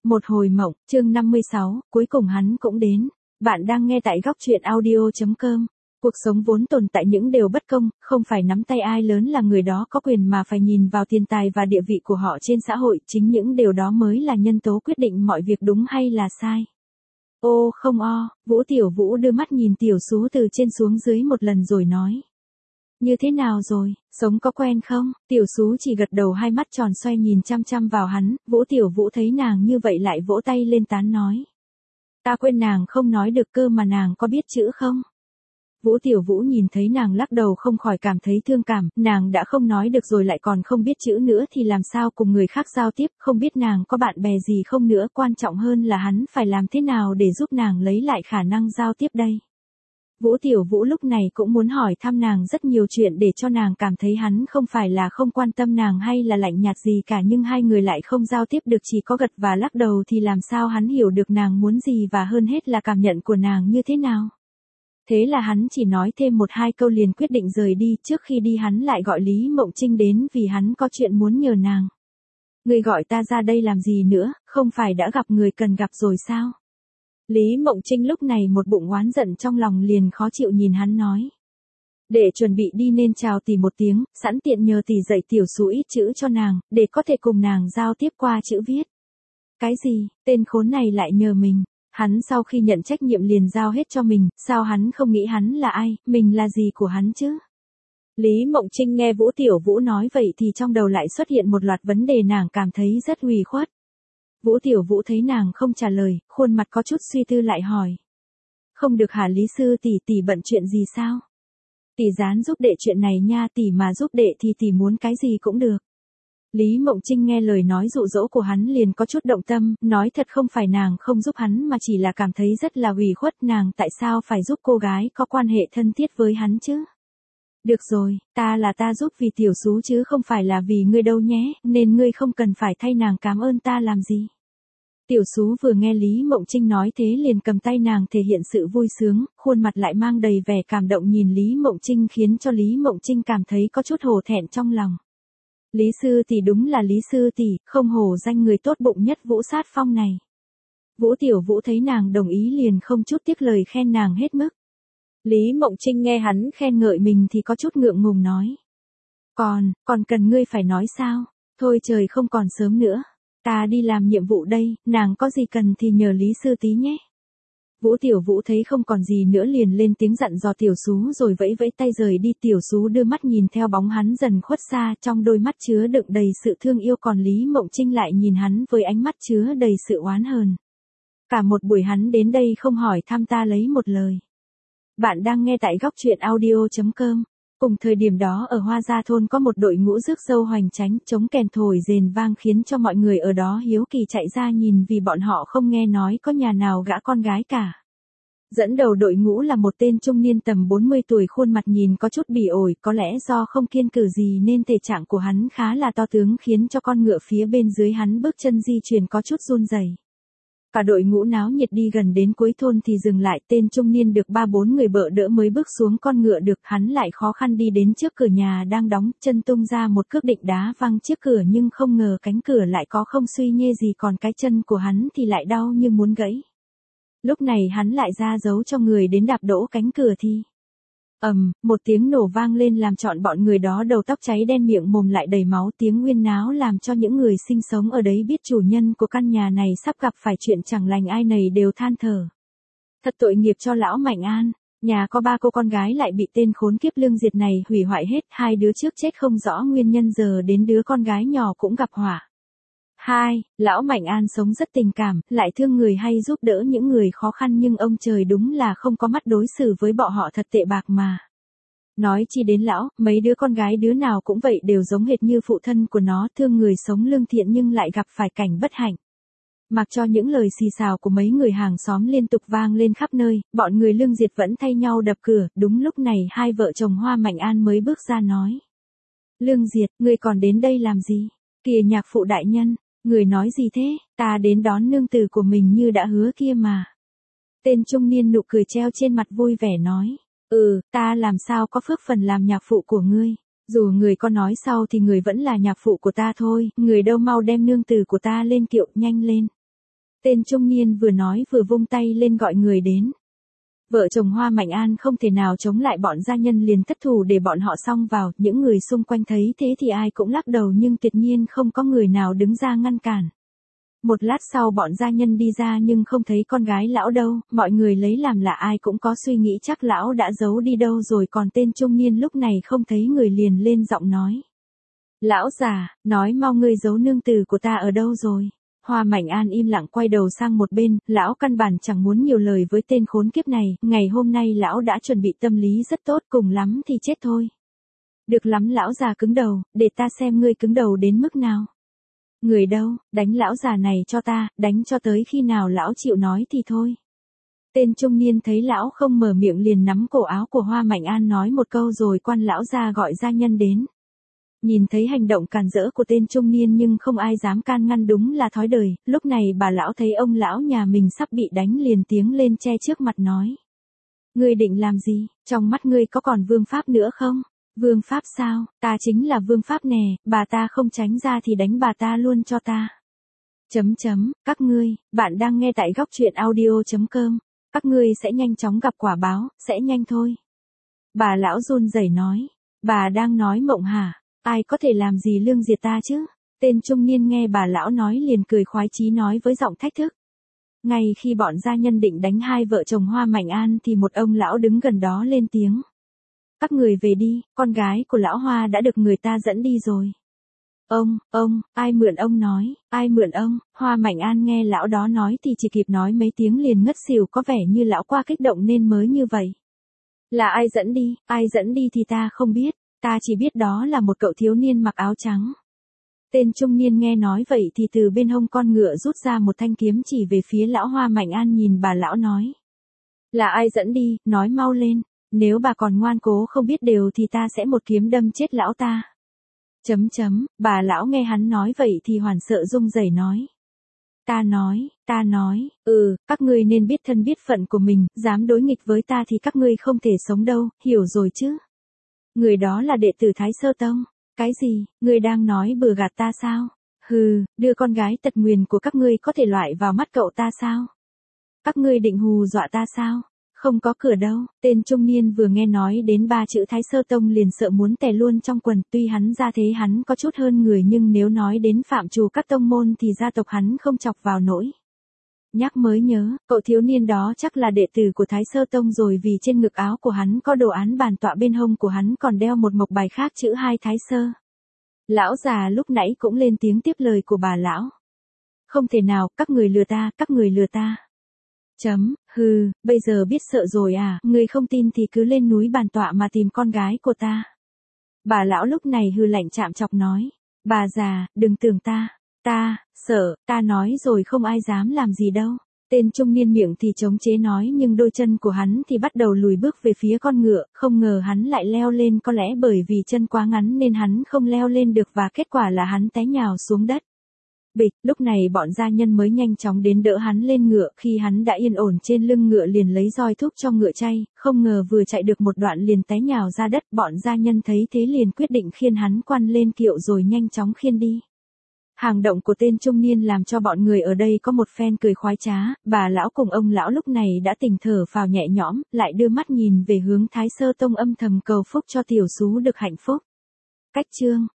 Một hồi mộng, chương 56, cuối cùng hắn cũng đến. Bạn đang nghe tại góc truyện audio.com. Cuộc sống vốn tồn tại những điều bất công, không phải nắm tay ai lớn là người đó có quyền mà phải nhìn vào tiền tài và địa vị của họ trên xã hội, chính những điều đó mới là nhân tố quyết định mọi việc đúng hay là sai. Ô không o, Vũ Tiểu Vũ đưa mắt nhìn Tiểu Sú từ trên xuống dưới một lần rồi nói. Như thế nào rồi, sống có quen không? Tiểu Sú chỉ gật đầu, hai mắt tròn xoay nhìn chăm chăm vào hắn. Vũ Tiểu Vũ thấy nàng như vậy lại vỗ tay lên tán nói. Ta quên nàng không nói được cơ mà, nàng có biết chữ không? Vũ Tiểu Vũ nhìn thấy nàng lắc đầu không khỏi cảm thấy thương cảm, nàng đã không nói được rồi lại còn không biết chữ nữa thì làm sao cùng người khác giao tiếp, không biết nàng có bạn bè gì không nữa, quan trọng hơn là hắn phải làm thế nào để giúp nàng lấy lại khả năng giao tiếp đây. Vũ Tiểu Vũ lúc này cũng muốn hỏi thăm nàng rất nhiều chuyện để cho nàng cảm thấy hắn không phải là không quan tâm nàng hay là lạnh nhạt gì cả, nhưng hai người lại không giao tiếp được, chỉ có gật và lắc đầu thì làm sao hắn hiểu được nàng muốn gì và hơn hết là cảm nhận của nàng như thế nào. Thế là hắn chỉ nói thêm một hai câu liền quyết định rời đi. Trước khi đi hắn lại gọi Lý Mộng Trinh đến vì hắn có chuyện muốn nhờ nàng. Người gọi ta ra đây làm gì nữa, không phải đã gặp người cần gặp rồi sao? Lý Mộng Trinh lúc này một bụng oán giận trong lòng, liền khó chịu nhìn hắn nói. Để chuẩn bị đi nên chào tỷ một tiếng, sẵn tiện nhờ tỷ dạy Tiểu Sú ít chữ cho nàng, để có thể cùng nàng giao tiếp qua chữ viết. Cái gì, tên khốn này lại nhờ mình? Hắn sau khi nhận trách nhiệm liền giao hết cho mình, sao hắn không nghĩ hắn là ai, mình là gì của hắn chứ? Lý Mộng Trinh nghe Vũ Tiểu Vũ nói vậy thì trong đầu lại xuất hiện một loạt vấn đề, nàng cảm thấy rất ủy khuất. Vũ Tiểu Vũ thấy nàng không trả lời, khuôn mặt có chút suy tư lại hỏi. Không được hả Lý sư tỷ, tỷ bận chuyện gì sao? Tỷ dán giúp đệ chuyện này nha, tỷ mà giúp đệ thì tỷ muốn cái gì cũng được. Lý Mộng Trinh nghe lời nói dụ dỗ của hắn liền có chút động tâm, nói thật không phải nàng không giúp hắn mà chỉ là cảm thấy rất là ủy khuất, nàng tại sao phải giúp cô gái có quan hệ thân thiết với hắn chứ? Được rồi, ta giúp vì Tiểu Sú chứ không phải là vì ngươi đâu nhé, nên ngươi không cần phải thay nàng cảm ơn ta làm gì. Tiểu Sú vừa nghe Lý Mộng Trinh nói thế liền cầm tay nàng thể hiện sự vui sướng, khuôn mặt lại mang đầy vẻ cảm động nhìn Lý Mộng Trinh, khiến cho Lý Mộng Trinh cảm thấy có chút hổ thẹn trong lòng. Lý sư tỷ đúng là Lý sư tỷ, không hổ danh người tốt bụng nhất Vũ Sát Phong này. Vũ Tiểu Vũ thấy nàng đồng ý liền không chút tiếc lời khen nàng hết mức. Lý Mộng Trinh nghe hắn khen ngợi mình thì có chút ngượng ngùng nói. Còn cần ngươi phải nói sao? Thôi trời không còn sớm nữa. Ta đi làm nhiệm vụ đây, nàng có gì cần thì nhờ Lý sư tí nhé. Vũ Tiểu Vũ thấy không còn gì nữa liền lên tiếng dặn dò Tiểu Sú rồi vẫy vẫy tay rời đi. Tiểu Sú đưa mắt nhìn theo bóng hắn dần khuất xa, trong đôi mắt chứa đựng đầy sự thương yêu, còn Lý Mộng Trinh lại nhìn hắn với ánh mắt chứa đầy sự oán hờn. Cả một buổi hắn đến đây không hỏi thăm ta lấy một lời. Bạn đang nghe tại góc truyện audio.com. Cùng thời điểm đó ở Hoa Gia Thôn có một đội ngũ rước dâu hoành tránh, trống kèn thổi rền vang khiến cho mọi người ở đó hiếu kỳ chạy ra nhìn, vì bọn họ không nghe nói có nhà nào gả con gái cả. Dẫn đầu đội ngũ là một tên trung niên tầm 40 tuổi, khuôn mặt nhìn có chút bỉ ổi, có lẽ do không kiêng cử gì nên thể trạng của hắn khá là to tướng, khiến cho con ngựa phía bên dưới hắn bước chân di chuyển có chút run rẩy. Cả đội ngũ náo nhiệt đi gần đến cuối thôn thì dừng lại, tên trung niên được 3-4 người bợ đỡ mới bước xuống con ngựa được, hắn lại khó khăn đi đến trước cửa nhà đang đóng, chân tung ra một cước định đá văng chiếc cửa, nhưng không ngờ cánh cửa lại có không suy nhê gì, còn cái chân của hắn thì lại đau như muốn gãy. Lúc này hắn lại ra dấu cho người đến đạp đổ cánh cửa thì một tiếng nổ vang lên làm trọn bọn người đó đầu tóc cháy đen, miệng mồm lại đầy máu, tiếng huyên náo làm cho những người sinh sống ở đấy biết chủ nhân của căn nhà này sắp gặp phải chuyện chẳng lành, ai nấy đều than thở. Thật tội nghiệp cho lão Mạnh An, nhà có 3 cô con gái lại bị tên khốn kiếp lương diệt này hủy hoại hết, 2 đứa trước chết không rõ nguyên nhân, giờ đến đứa con gái nhỏ cũng gặp họa. Lão Mạnh An sống rất tình cảm, lại thương người hay giúp đỡ những người khó khăn, nhưng ông trời đúng là không có mắt đối xử với bọn họ thật tệ bạc mà. Nói chi đến lão, mấy đứa con gái đứa nào cũng vậy, đều giống hệt như phụ thân của nó, thương người sống lương thiện nhưng lại gặp phải cảnh bất hạnh. Mặc cho những lời xì xào của mấy người hàng xóm liên tục vang lên khắp nơi, bọn người lương diệt vẫn thay nhau đập cửa. Đúng lúc này hai vợ chồng Hoa Mạnh An mới bước ra nói. Lương Diệt, ngươi còn đến đây làm gì? Kìa nhạc phụ đại nhân, người nói gì thế? Ta đến đón nương tử của mình như đã hứa kia mà. Tên trung niên nụ cười treo trên mặt vui vẻ nói. Ta làm sao có phước phần làm nhạc phụ của ngươi. Dù người có nói sau thì người vẫn là nhạc phụ của ta thôi, người đâu mau đem nương tử của ta lên kiệu, nhanh lên. Tên trung niên vừa nói vừa vung tay lên gọi người đến. Vợ chồng Hoa Mạnh An không thể nào chống lại bọn gia nhân liền thất thủ để bọn họ xông vào, những người xung quanh thấy thế thì ai cũng lắc đầu nhưng tuyệt nhiên không có người nào đứng ra ngăn cản. Một lát sau bọn gia nhân đi ra nhưng không thấy con gái lão đâu, mọi người lấy làm lạ ai cũng có suy nghĩ chắc lão đã giấu đi đâu rồi còn tên trung niên lúc này không thấy người liền lên giọng nói. Lão già, nói mau ngươi giấu nương tử của ta ở đâu rồi? Hoa Mạnh An im lặng quay đầu sang một bên, lão căn bản chẳng muốn nhiều lời với tên khốn kiếp này, ngày hôm nay lão đã chuẩn bị tâm lý rất tốt cùng lắm thì chết thôi. Được lắm lão già cứng đầu, để ta xem ngươi cứng đầu đến mức nào. Người đâu, đánh lão già này cho ta, đánh cho tới khi nào lão chịu nói thì thôi. Tên trung niên thấy lão không mở miệng liền nắm cổ áo của Hoa Mạnh An nói một câu rồi quan lão ra gọi gia nhân đến. Nhìn thấy hành động càn rỡ của tên trung niên nhưng không ai dám can ngăn đúng là thói đời, lúc này bà lão thấy ông lão nhà mình sắp bị đánh liền tiếng lên che trước mặt nói. Ngươi định làm gì, trong mắt ngươi có còn vương pháp nữa không? Vương pháp sao, ta chính là vương pháp nè, bà ta không tránh ra thì đánh bà ta luôn cho ta. Các ngươi, bạn đang nghe tại góc truyện audio.com, các ngươi sẽ nhanh chóng gặp quả báo, sẽ nhanh thôi. Bà lão run rẩy nói, bà đang nói mộng hả? Ai có thể làm gì lương diệt ta chứ? Tên trung niên nghe bà lão nói liền cười khoái chí nói với giọng thách thức. Ngay khi bọn gia nhân định đánh hai vợ chồng Hoa Mạnh An thì một ông lão đứng gần đó lên tiếng. Các người về đi, con gái của lão Hoa đã được người ta dẫn đi rồi. Ông, ai mượn ông nói, ai mượn ông? Hoa Mạnh An nghe lão đó nói thì chỉ kịp nói mấy tiếng liền ngất xỉu có vẻ như lão qua kích động nên mới như vậy. Là ai dẫn đi thì ta không biết. Ta chỉ biết đó là một cậu thiếu niên mặc áo trắng. Tên trung niên nghe nói vậy thì từ bên hông con ngựa rút ra một thanh kiếm chỉ về phía lão Hoa Mạnh An nhìn bà lão nói. Là ai dẫn đi, nói mau lên, nếu bà còn ngoan cố không biết điều thì ta sẽ một kiếm đâm chết lão ta. Bà lão nghe hắn nói vậy thì hoảng sợ run rẩy nói. Ta nói, các ngươi nên biết thân biết phận của mình, dám đối nghịch với ta thì các ngươi không thể sống đâu, hiểu rồi chứ? Người đó là đệ tử Thái Sơ Tông. Cái gì, ngươi đang nói bừa gạt ta sao? Hừ, đưa con gái tật nguyền của các ngươi có thể loại vào mắt cậu ta sao? Các ngươi định hù dọa ta sao? Không có cửa đâu. Tên trung niên vừa nghe nói đến ba chữ Thái Sơ Tông liền sợ muốn tè luôn trong quần, tuy hắn ra thế hắn có chút hơn người nhưng nếu nói đến phạm trù các tông môn thì gia tộc hắn không chọc vào nổi. Nhắc mới nhớ, cậu thiếu niên đó chắc là đệ tử của Thái Sơ Tông rồi vì trên ngực áo của hắn có đồ án bản tọa bên hông của hắn còn đeo một mộc bài khác chữ 2 Thái Sơ. Lão già lúc nãy cũng lên tiếng tiếp lời của bà lão. Không thể nào, các người lừa ta. Bây giờ biết sợ rồi à, người không tin thì cứ lên núi bản tọa mà tìm con gái của ta. Bà lão lúc này hừ lạnh chạm chọc nói. Bà già, đừng tưởng ta sợ, ta nói rồi không ai dám làm gì đâu. Tên trung niên miệng thì chống chế nói nhưng đôi chân của hắn thì bắt đầu lùi bước về phía con ngựa, không ngờ hắn lại leo lên có lẽ bởi vì chân quá ngắn nên hắn không leo lên được và kết quả là hắn té nhào xuống đất. Bịch, lúc này bọn gia nhân mới nhanh chóng đến đỡ hắn lên ngựa, khi hắn đã yên ổn trên lưng ngựa liền lấy roi thúc cho ngựa chay, không ngờ vừa chạy được một đoạn liền té nhào ra đất, bọn gia nhân thấy thế liền quyết định khiêng hắn quăn lên kiệu rồi nhanh chóng khiêng đi. Hành động của tên trung niên làm cho bọn người ở đây có một phen cười khoái trá, bà lão cùng ông lão lúc này đã tỉnh thở phào nhẹ nhõm, lại đưa mắt nhìn về hướng Thái Sơ Tông âm thầm cầu phúc cho tiểu sú được hạnh phúc. Cách chương